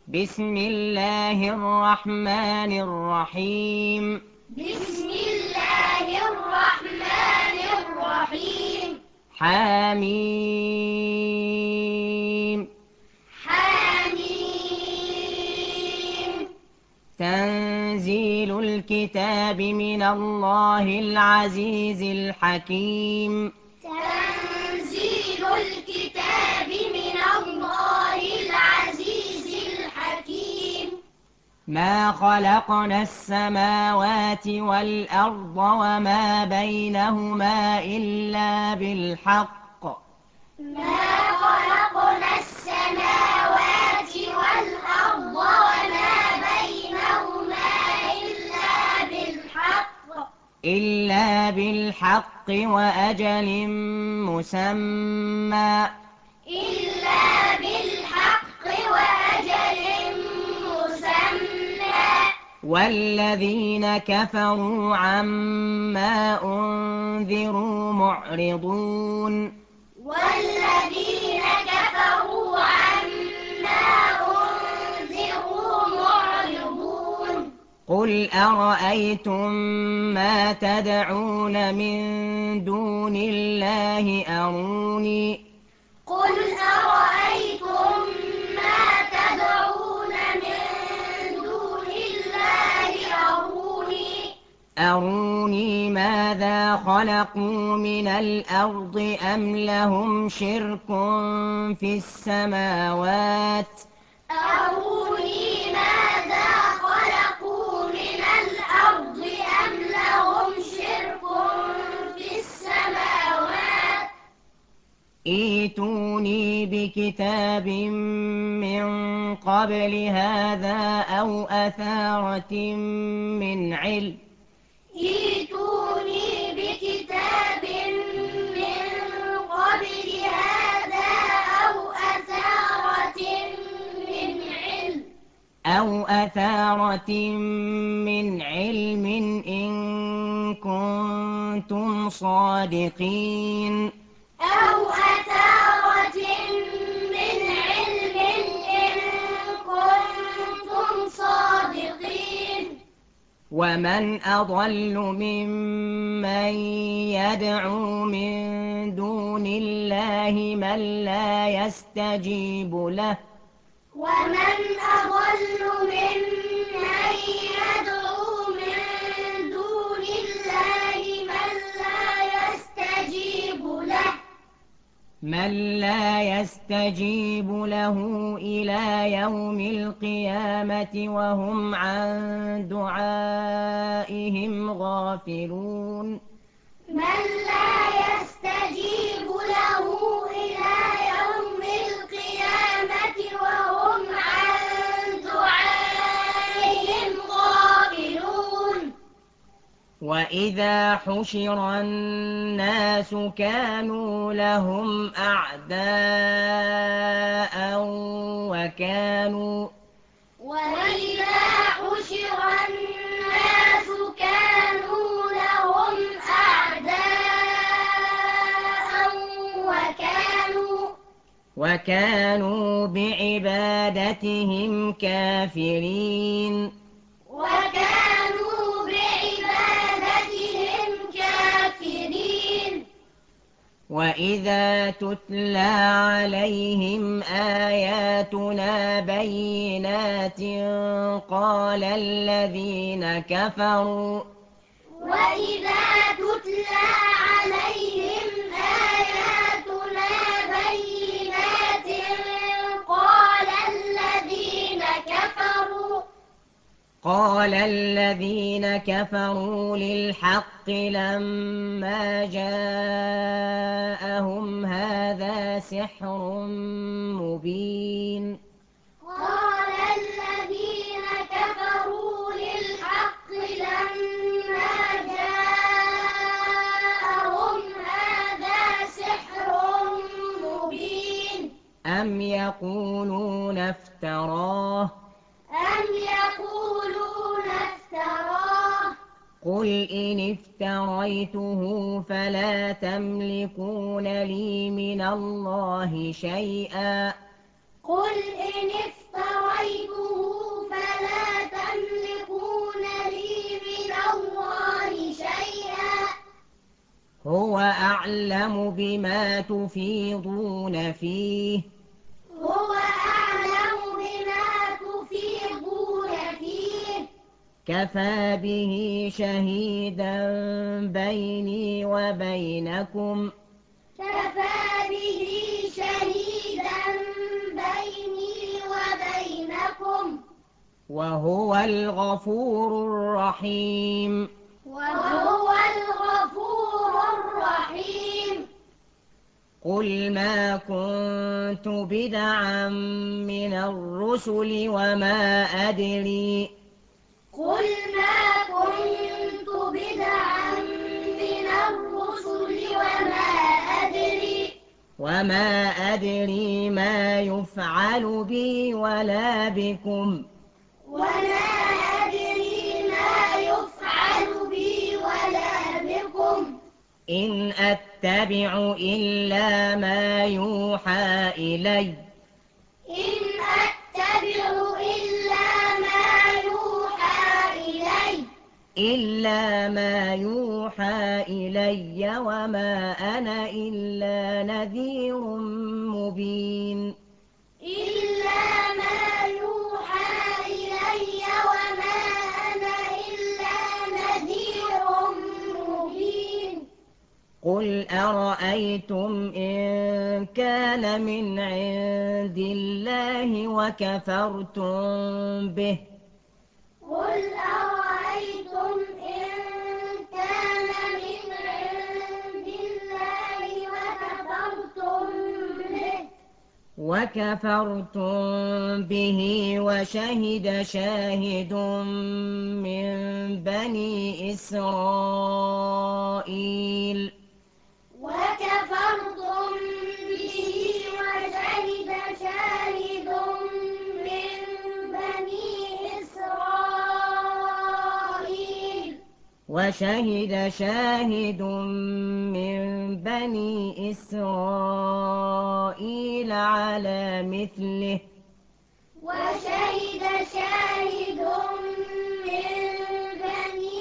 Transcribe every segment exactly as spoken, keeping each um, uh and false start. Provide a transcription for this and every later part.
بسم الله الرحمن الرحيم بسم الله الرحمن الرحيم حميم حميم تنزيل الكتاب من الله العزيز الحكيم تنزيل الكتاب من الله العزيز الحكيم ما خلقنا السماوات والأرض وما بينهما إلا بالحق ما خلقنا السماوات والأرض وما بينهما إلا بالحق إلا بالحق وأجل مسمى إلا بالحق وأجل مسمى والذين كفروا عما أنذروا معرضون والذين كفروا عما أنذروا معرضون قل أرأيتم ما تدعون من دون الله أروني قل أرأيتم ما تدعون من دون الله أروني أروني ماذا خلقوا من الأرض أم لهم شرك في السماوات أروني ماذا خلقوا من الأرض أم لهم شرك في السماوات ائتوني بكتاب من قبل هذا أو أثارة من علم ائتوني بكتاب من قبل هذا أو أثارة من علم أو أثارة من علم إن كنتم صادقين أو أثارة من علم إن كنتم صادقين ومن أضل ممن يدعو من دون الله من لا يستجيب له ومن أضل ممن يدعو من دون الله من لا يستجيب له من لا يستجيب له إلى يوم القيامة وهم عن دعائهم غافلون من لا يستجيب له إلى يوم القيامة وهم عن دعائهم غافلون وإذا حشر الناس كانوا لهم أعداء وكانوا وإذا حشر الناس كانوا لهم أعداء وكانوا وكانوا بعبادتهم كافرين وكانوا بعبادتهم كافرين وإذا تتلى عليهم آياتنا بينات قال الذين كفروا وإذا تتلى عليهم آياتنا بينات قال الذين كفروا قال الذين كفروا للحق لما جاءهم هذا سحر مبين قال الذين كفروا للحق لما جاءهم هذا سحر مبين أم يقولون افتراه أم يقولون افتراه قل إن افتريته فلا تملكون لي من الله شيئا قل إن افتريته أعلم بما تفيضون فيه هو أعلم بما تفيضون فيه كفى به شهيدا بيني وبينكم كفى به شهيدا بيني وبينكم وهو الغفور الرحيم وهو الغفور الرحيم قل ما كنت بدعا من الرسل وما أدري قل ما كنت بدعا من الرسل وما أدري وما أدري ما يفعل بي ولا بكم وما أدري ما يفعل بي ولا بكم إن أتبع إلا ما يوحى إلي إن أتبع إلا ما يوحى إلي إلا ما يوحى إلي وما أنا إلا نذير مبين إلا ما يوحى إلي وما أنا إلا نذير مبين قل أرأيتم إن كان من عند الله وكفرتم به قل أرأيتم إن كان من عند الله وكفرتم به وكفرتم به وشهد شاهد من بني إسرائيل وكفرتم به وشهد شاهد من بني إسرائيل وشهد شاهد من بني إسرائيل على مثله وشهد شاهد من بني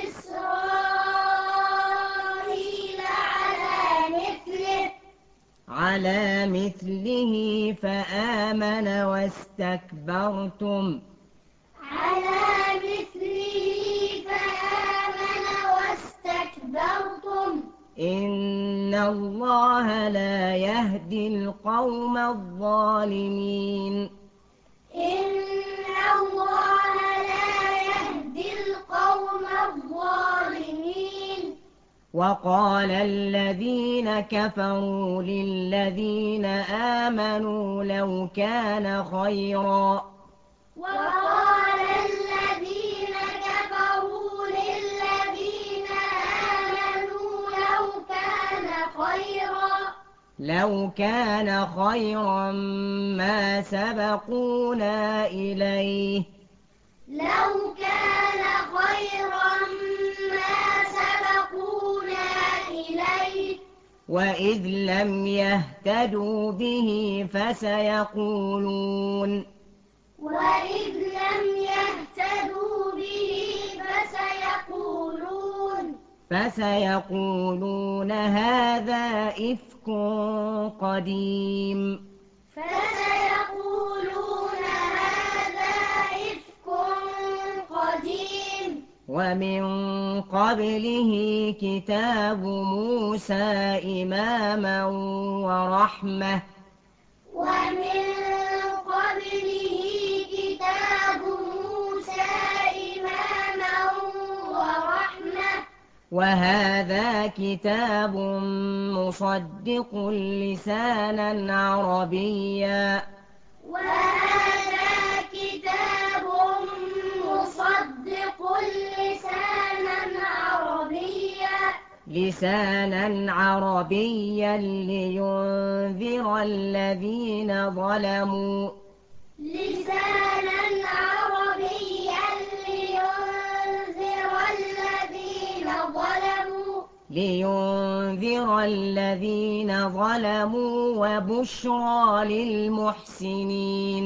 إسرائيل على مثله على مثله فآمن واستكبرتم على مثله فآمن واستكبرتم إن الله لا يهدي القوم الظالمين إن الله لا يهدي القوم الظالمين وقال الذين كفروا للذين آمنوا لو كان خيرا وقال الذين كفروا للذين آمنوا لو كان خيرا لو كان خيرا ما سبقونا إليه لو كان خيرا ما سبقونا إليه وإذ لم يهتدوا به فسيقولون وإذ لم يهتدوا به فسيقولون فسيقولون هذا إفك قديم فسيقولون هذا إفك قديم ومن قبله كتاب موسى إماما ورحمة ومن قبله كتاب موسى إماما ورحمة وهذا كتاب مصدق لسانا عربيا وهذا كتاب مصدق لسانا عربيا لسانا عربيا لينذر الذين ظلموا لسانا عربيا لينذر الذين ظلموا لينذر الذين ظلموا وبشرى للمحسنين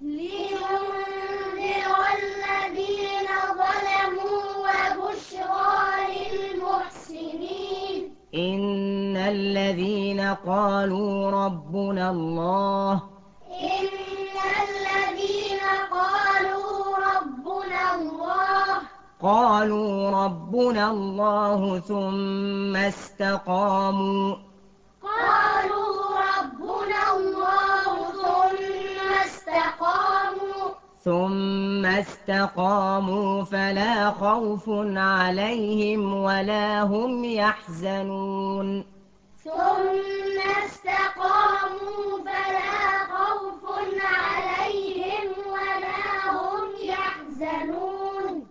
لينذر الذين ظلموا وبشرى للمحسنين إن الذين قالوا ربنا الله إن الذين قالوا ربنا الله قالوا ربنا الله ثم استقاموا قالوا ربنا الله ثم استقاموا ثم استقاموا فلا خوف عليهم ولا هم يحزنون ثم استقاموا فلا خوف عليهم ولا هم يحزنون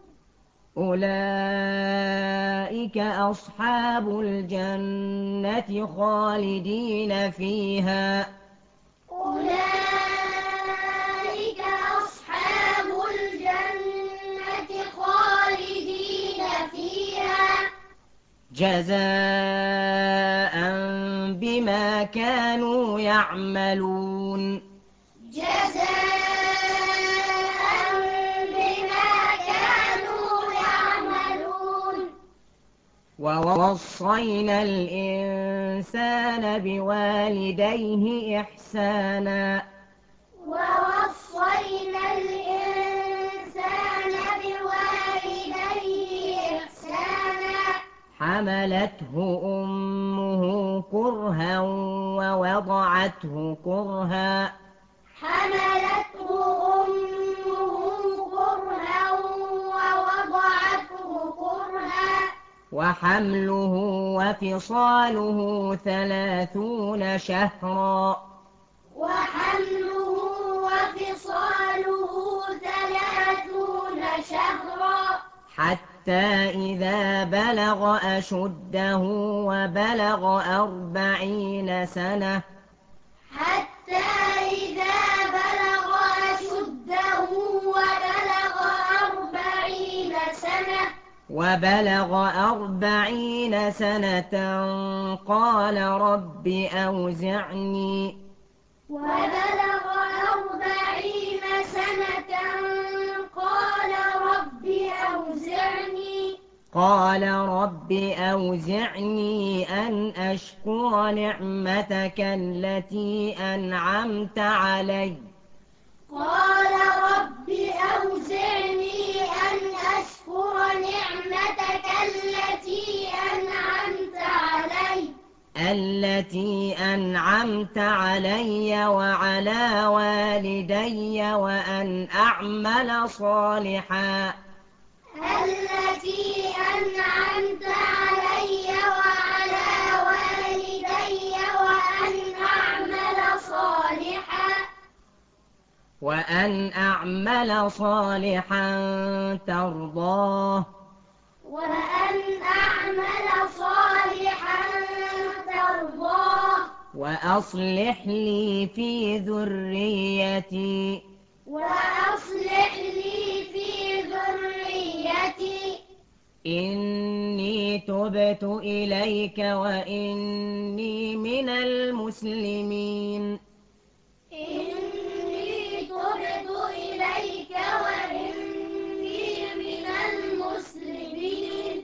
أولئك أصحاب الجنة خالدين فيها أولئك أصحاب الجنة خالدين فيها جزاء بما كانوا يعملون جزاء بما كانوا يعملون ووصينا الإنسان بوالديه إحسانا ووصينا الإنسان بوالديه إحسانا حملته أمه كرها ووضعته كرها حملته أمه كرها ووضعته كرها وحمله وفصاله ثلاثون شهرا وحمله وفصاله ثلاثون شهرا حتى إذا بلغ أشده وبلغ أربعين سنة حتى إذا بلغ أشده وبلغ أربعين سنة وبلغ أربعين سنة قال رب أوزعني وبلغ أربعين سنة قال رب أوزعني قال رب أوزعني أن أشكر نعمتك التي أنعمت علي قال رب أوزعني أن أشكر نعمتك التي أنعمت علي التي أنعمت علي وعلى والدي وأن أعمل صالحا التي أنعمت علي وعلى والدي وأن أعمل صالحا وأن أعمل صالحا ترضاه وأن أعمل صالحا ترضاه وأصلح لي في ذريتي وأصلح لي في ذريتي إني تبت إليك وإني من المسلمين إني تبت إليك وإني من المسلمين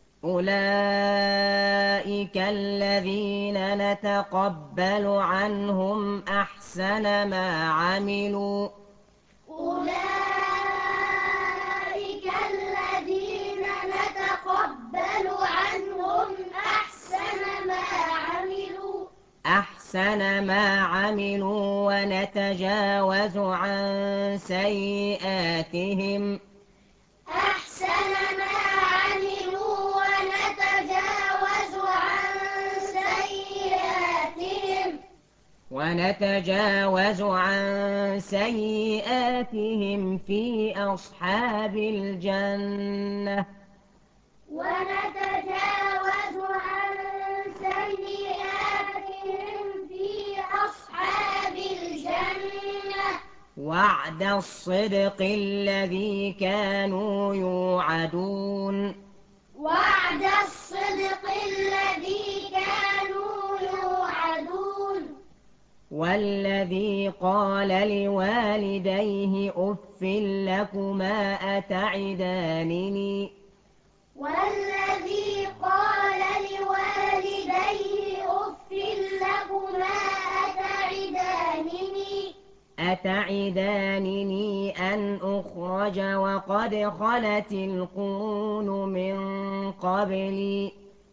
أولئك الذين نتقبل عنهم أحسن ما عملوا أولئك الذين نتقبل عنهم أحسن ما عملوا أحسن ما عملوا ونتجاوز عن سيئاتهم أحسن ما عملوا ونتجاوز عن سيئاتهم ونتجاوز عن سيئاتهم في أصحاب الجنة ونتجاوز عن سيئاتهم في أصحاب الجنة وعد الصدق الذي كانوا يوعدون وعد الصدق الذي كانوا يوعدون والذي قال لوالديه أف لكما أتعدانني والذي قال لوالديه أف أتعدانني أن أخرج وقد خلت القرون من قبلي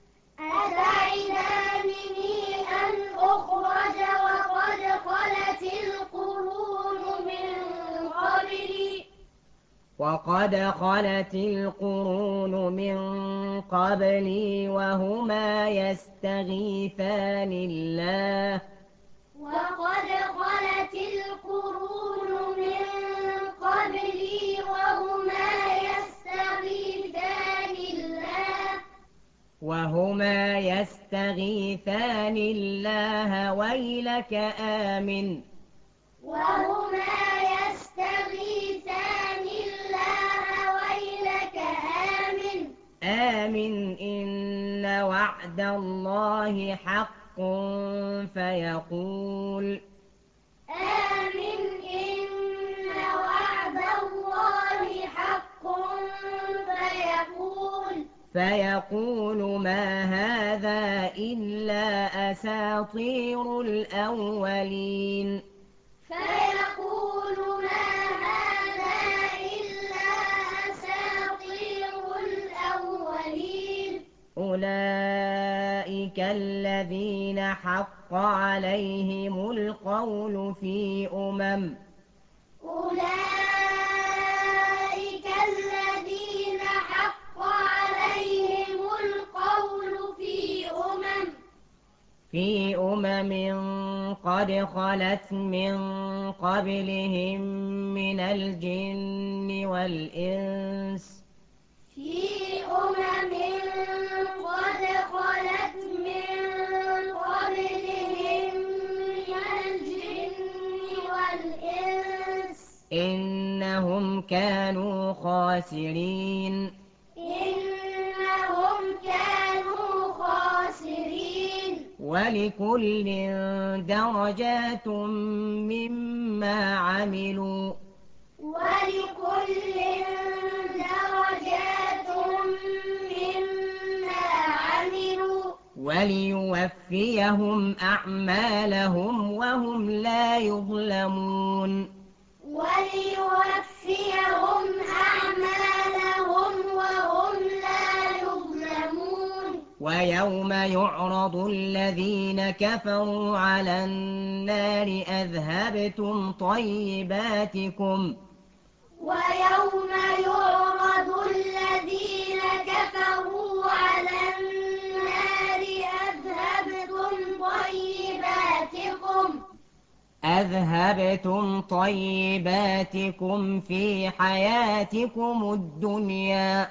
أتعدانني أن أخرج وقد خلت القرون من قبلي وقد خلت القرون من قبلي وهما يستغيثان الله وقد خلت القرون من قبلي وهما يستغيثان الله وهما يستغيثان الله ويلك آمن وهما يستغيثان الله ويلك آمن آمن إن وعد الله حق فيقول آمن إن وعد الله حق فيقول فيقول ما هذا إلا أساطير الأولين فيقول ما هذا إلا أساطير الأولين أولئك الذين حق عليهم القول في أمم أولئك الذين حق عليهم القول في أمم في أمم قد خلت من قبلهم من الجن والإنس في أمم قد خلت من قبلهم من الجن والإنس إنهم كانوا خاسرين إنهم كانوا خاسرين ولكل درجات مما عملوا ولكل درجات مما عملوا وليوفيهم أعمالهم وهم لا يظلمون وليوفيهم أعمالهم وهم لا يظلمون ويوم يعرض الذين كفروا على النار أذهبتم طيباتكم ويوم يعرض الذين كفروا على النار أذهبتم طيباتكم أذهبتم طيباتكم في حياتكم الدنيا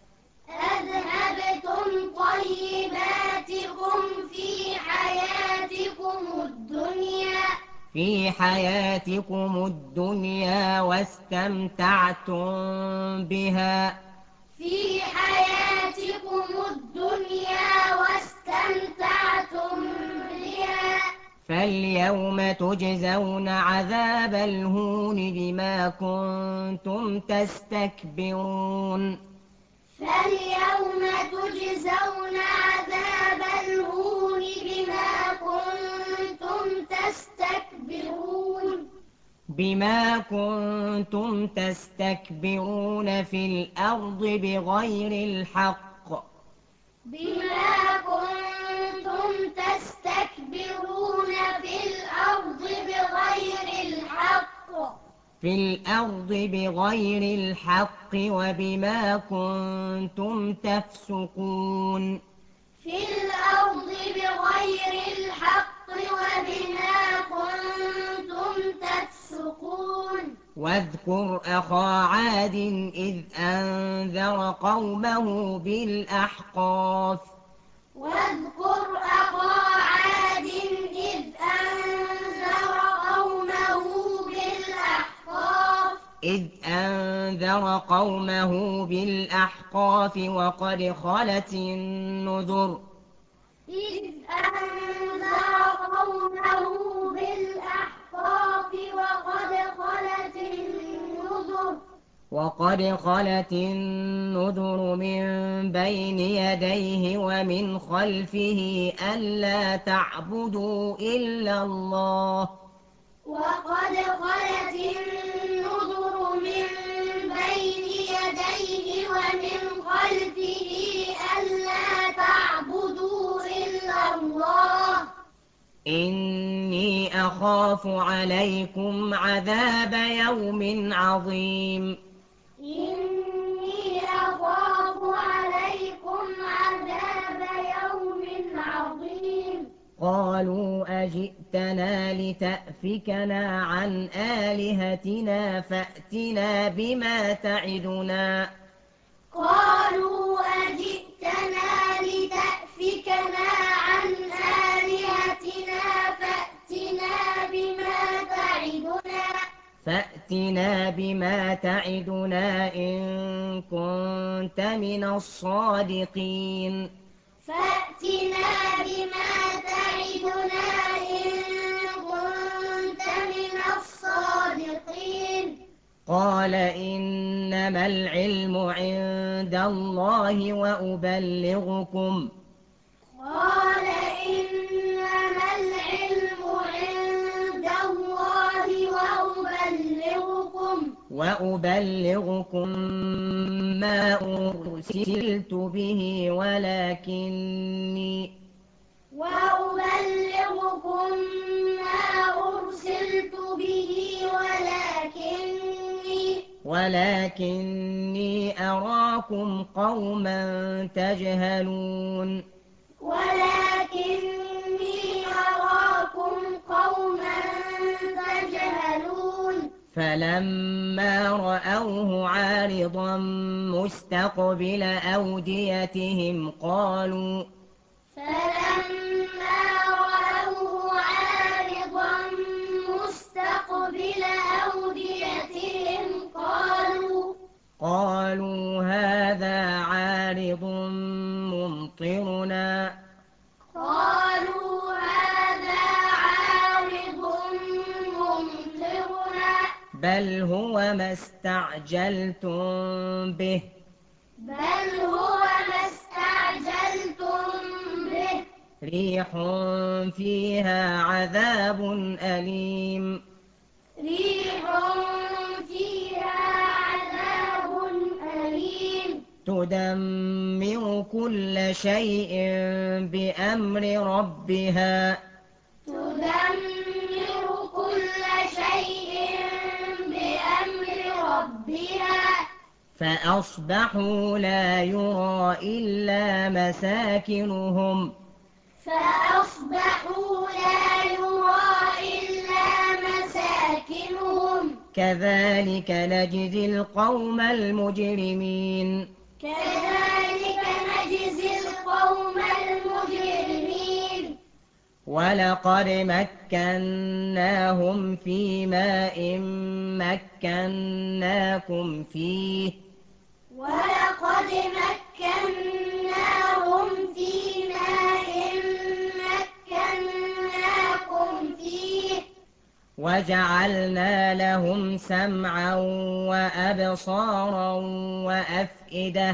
أذهبتم طيباتكم في حياتكم الدنيا في حياتكم الدنيا واستمتعتم بها في حياتكم الدنيا واستمتعتم بها فاليوم تجزون عذاب الهون بما كنتم تستكبرون فاليوم تجزون عذاب الهون بما كنتم تستكبرون بما كنتم تستكبرون في الأرض بغير الحق بما كنتم تستكبرون في الأرض بغير الحق في الأرض بغير الحق وبما كنتم تفسقون في الأرض بغير الحق وبما كنتم تفسقون واذكر أخا عاد إذ أنذر قومه بالأحقاف واذكر أخا عاد إذ أنذر قومه بالأحقاف إذ أنذر قومه بالأحقاف وقد خلت النذر إذ أنذر قومه بالأحقاف وقد خلت النذر وقد خلت النذر من بين يديه ومن خلفه ألا تعبدوا إلا الله وقد خلت النذر من بين يديه ومن خلفه ألا تعبدوا إلا الله إني أخاف عليكم عذاب يوم عظيم إني أخاف عليكم عذاب يوم عظيم قالوا أجئتنا لتأفكنا عن آلهتنا فأتنا بما تعدنا قالوا أجئتنا لتأفكنا عن آلهتنا فأتنا بما تعدنا فأتنا بما تعدنا إن كنت من الصادقين فأتنا بما تعدنا إن كنت من الصادقين قال إنما العلم عند الله وأبلغكم قال إنما العلم عند الله وأبلغكم وأبلغكم ما أرسلت به ولكني وأبلغكم ما أرسلت به ولكني ولكني أراكم قوما تجهلون ولكني أراكم قوما تجهلون فلما رأوه عارضا مستقبل أوديتهم قالوا فلما رأوه عارضا مستقبل أوديتهم قالوا قالوا هذا عارض ممطرنا قالوا هذا عارض ممطرنا بل هو ما استعجلتم به بل هو ما استعجلتم به ريح فيها عذاب أليم ريح فيها عذاب أليم تدمر كل شيء بأمر ربها تدمر كل شيء بأمر ربها فأصبحوا لا يرى إلا مساكنهم فأصبحوا لا يرى إلا مساكنهم كذلك نجزي القوم المجرمين كذلك نجزي القوم المجرمين ولقد مكناهم في ماء مكناكم فيه ولقد مكناهم في ماء مكناكم فيه وجعلنا لهم سمعا وأبصارا وأفئدة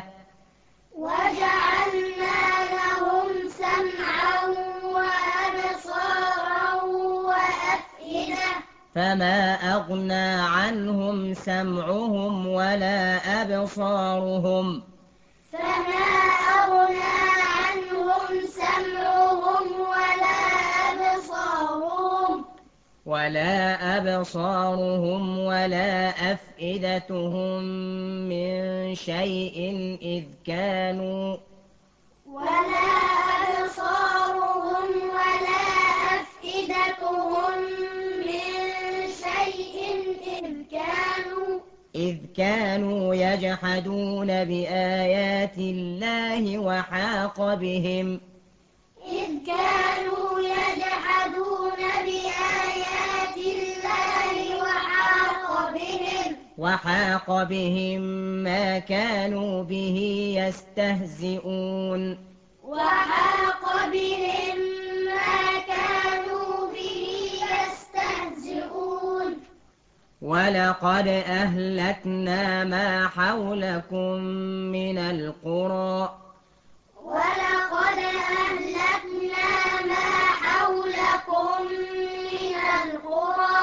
وجعلنا لهم سمعا وأبصارا وأفئدة فما أغنى عنهم سمعهم ولا أبصارهم فما أغنى عنهم سمعهم ولا أبصارهم ولا أبصارهم ولا أفئدتهم من شيء إذ كانوا ولا أبصارهم ولا أفئدتهم من شيء إذ كانوا إذ كانوا يجحدون بآيات الله وحاق بهم إذ كانوا يجحدون بآيات الله وحاق بهم وحاق بهم ما كانوا به يستهزئون وحاق بهم ما كانوا به يستهزئون ولقد أهلكنا ما حولكم من القرى ولقد أهلكنا ما حولكم من القرى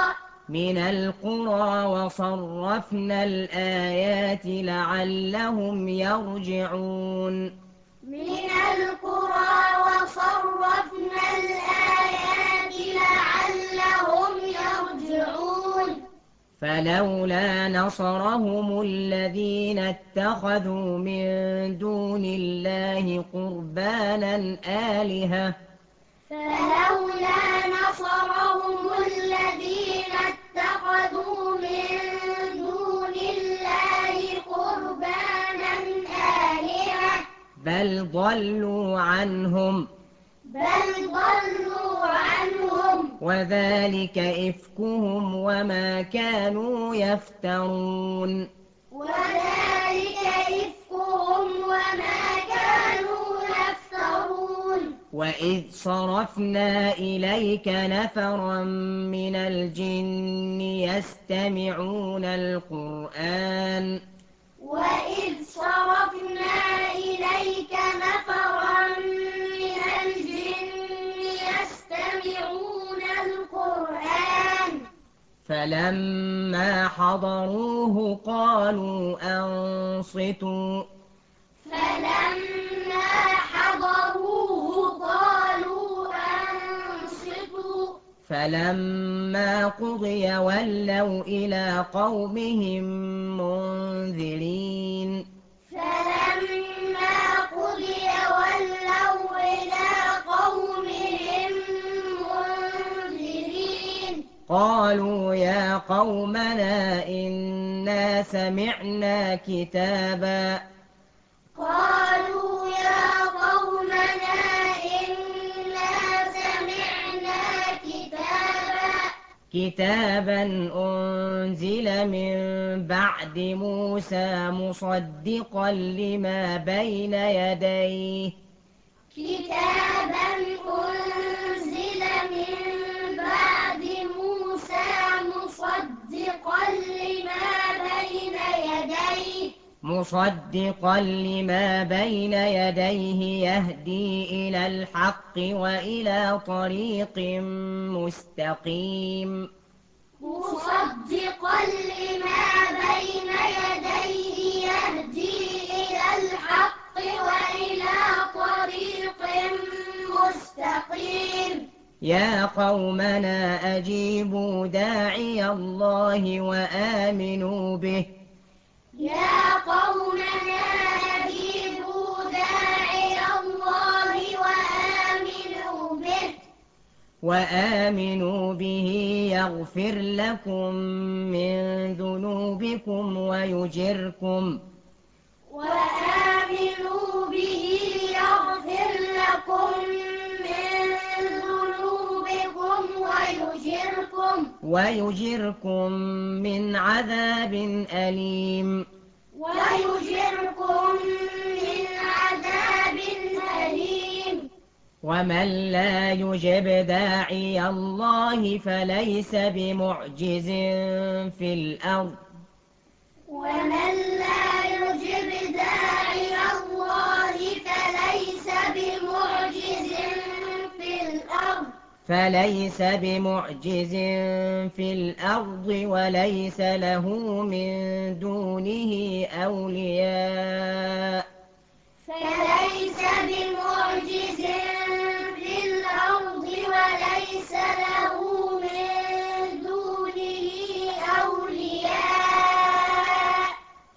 من القرى وصرفنا الآيات لعلهم يرجعون من القرى وصرفنا الآيات لعلهم يرجعون فلولا نصرهم الذين اتخذوا من دون الله قربانا آلهة فلولا نصرهم الذين اتخذوا من دون الله قربانا آلهة بل ضلوا عنهم بل ضلوا عنهم وذلك إفكهم وما كانوا يفترون وذلك إفكهم وما كانوا يفترون وإذ صرفنا إليك نفرا من الجن يستمعون القرآن وإذ صرفنا إليك نفرا من الجن يستمعون القرآن فلما حضروه قالوا أنصتوا فلما حضروه قالوا أنصتوا فلما قضي ولوا إلى قومهم منذرين فلما قضي ولوا إلى قومهم منذرين قالوا يا قومنا إنا سمعنا كتابا قالوا يا قومنا إنا سمعنا كتابا كتابا أنزل من بعد موسى مصدقا لما بين يديه كتابا أنزل من بعد موسى مصدقا لما بين يديه مصدقا لما بين يديه يهدي إلى الحق وإلى طريق مستقيم مصدقا لما بين يديه يهدي إلى الحق وإلى طريق مستقيم يا قومنا أجيبوا داعي الله وآمنوا به يا قومنا أجيبوا داعي الله وآمنوا به وآمنوا به يغفر لكم من ذنوبكم ويجركم وآمنوا به يغفر لكم من ذنوبكم ويجركم ويجركم من عذاب أليم ويجركم من عذاب أليم ومن لا يجب داعي الله فليس بمعجز في الأرض ومن لا يجب داعي الله فليس بمعجز في الأرض فليس بمعجز في الأرض وليس له من دونه أولياء فليس بمعجز في الأرض وليس له من دونه أولياء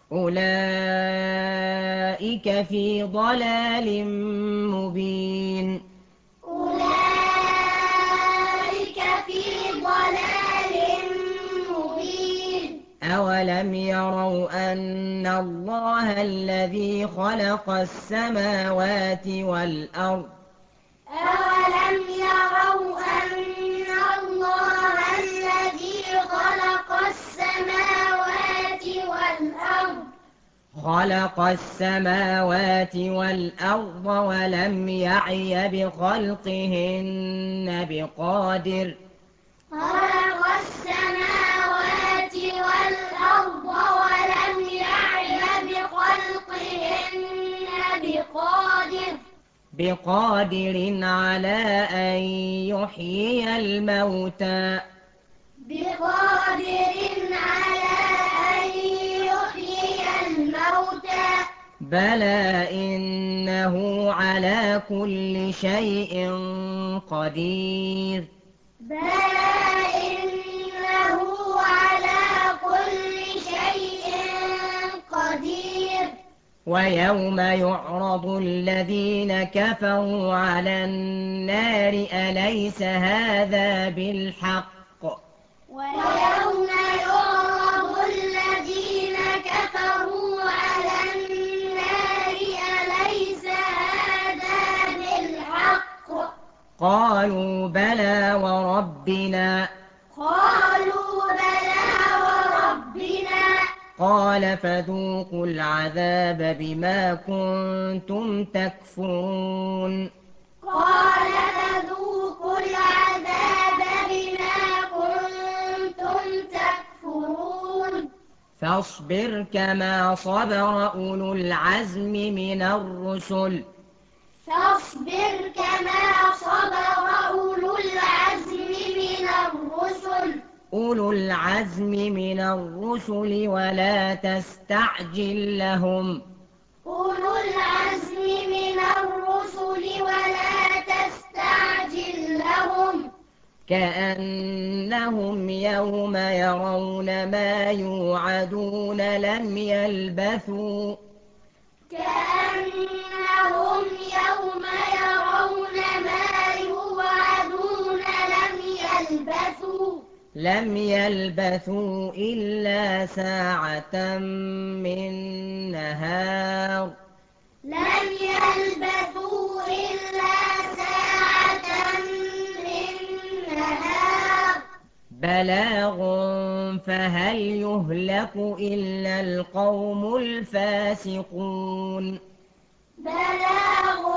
أولئك في ضلال مبين أولئك في ضلال مبين أولم يروا أن الله الذي خلق السماوات والأرض أولم يروا أن الله الذي خلق السماوات والأرض خلق السماوات والأرض ولم يعي بخلقهن بقادر خلق السماوات والأرض ولم يعي بخلقهن بقادر بقادر على أن يحيي الموتى بقادر بقادر على أن يحيي الموتى بلى إنه على كل شيء قدير بلى إنه على كل شيء قدير ويوم يعرض الذين كفروا على النار أليس هذا بالحق ويوم يعرض الذين كفروا على النار أليس هذا بالحق قالوا بلى وربنا قالوا بلى وربنا قال فذوقوا العذاب بما كنتم تكفرون قال فذوقوا العذاب بما كنتم تكفرون فاصبر كما صبر أولو العزم من الرسل فاصبر كما صبر أولو العزم من الرسل أولو العزم من الرسل ولا تستعجل لهم أولو العزم من الرسل ولا تستعجل لهم كأنهم يوم يرون ما يوعدون لم يلبثوا كأنهم يوم يرون ما يوعدون لم يلبثوا لم يلبثوا إلا ساعة من نهار لم يلبثوا إلا ساعة من نهار بلاغ فهل يهلك إلا القوم الفاسقون بلاغ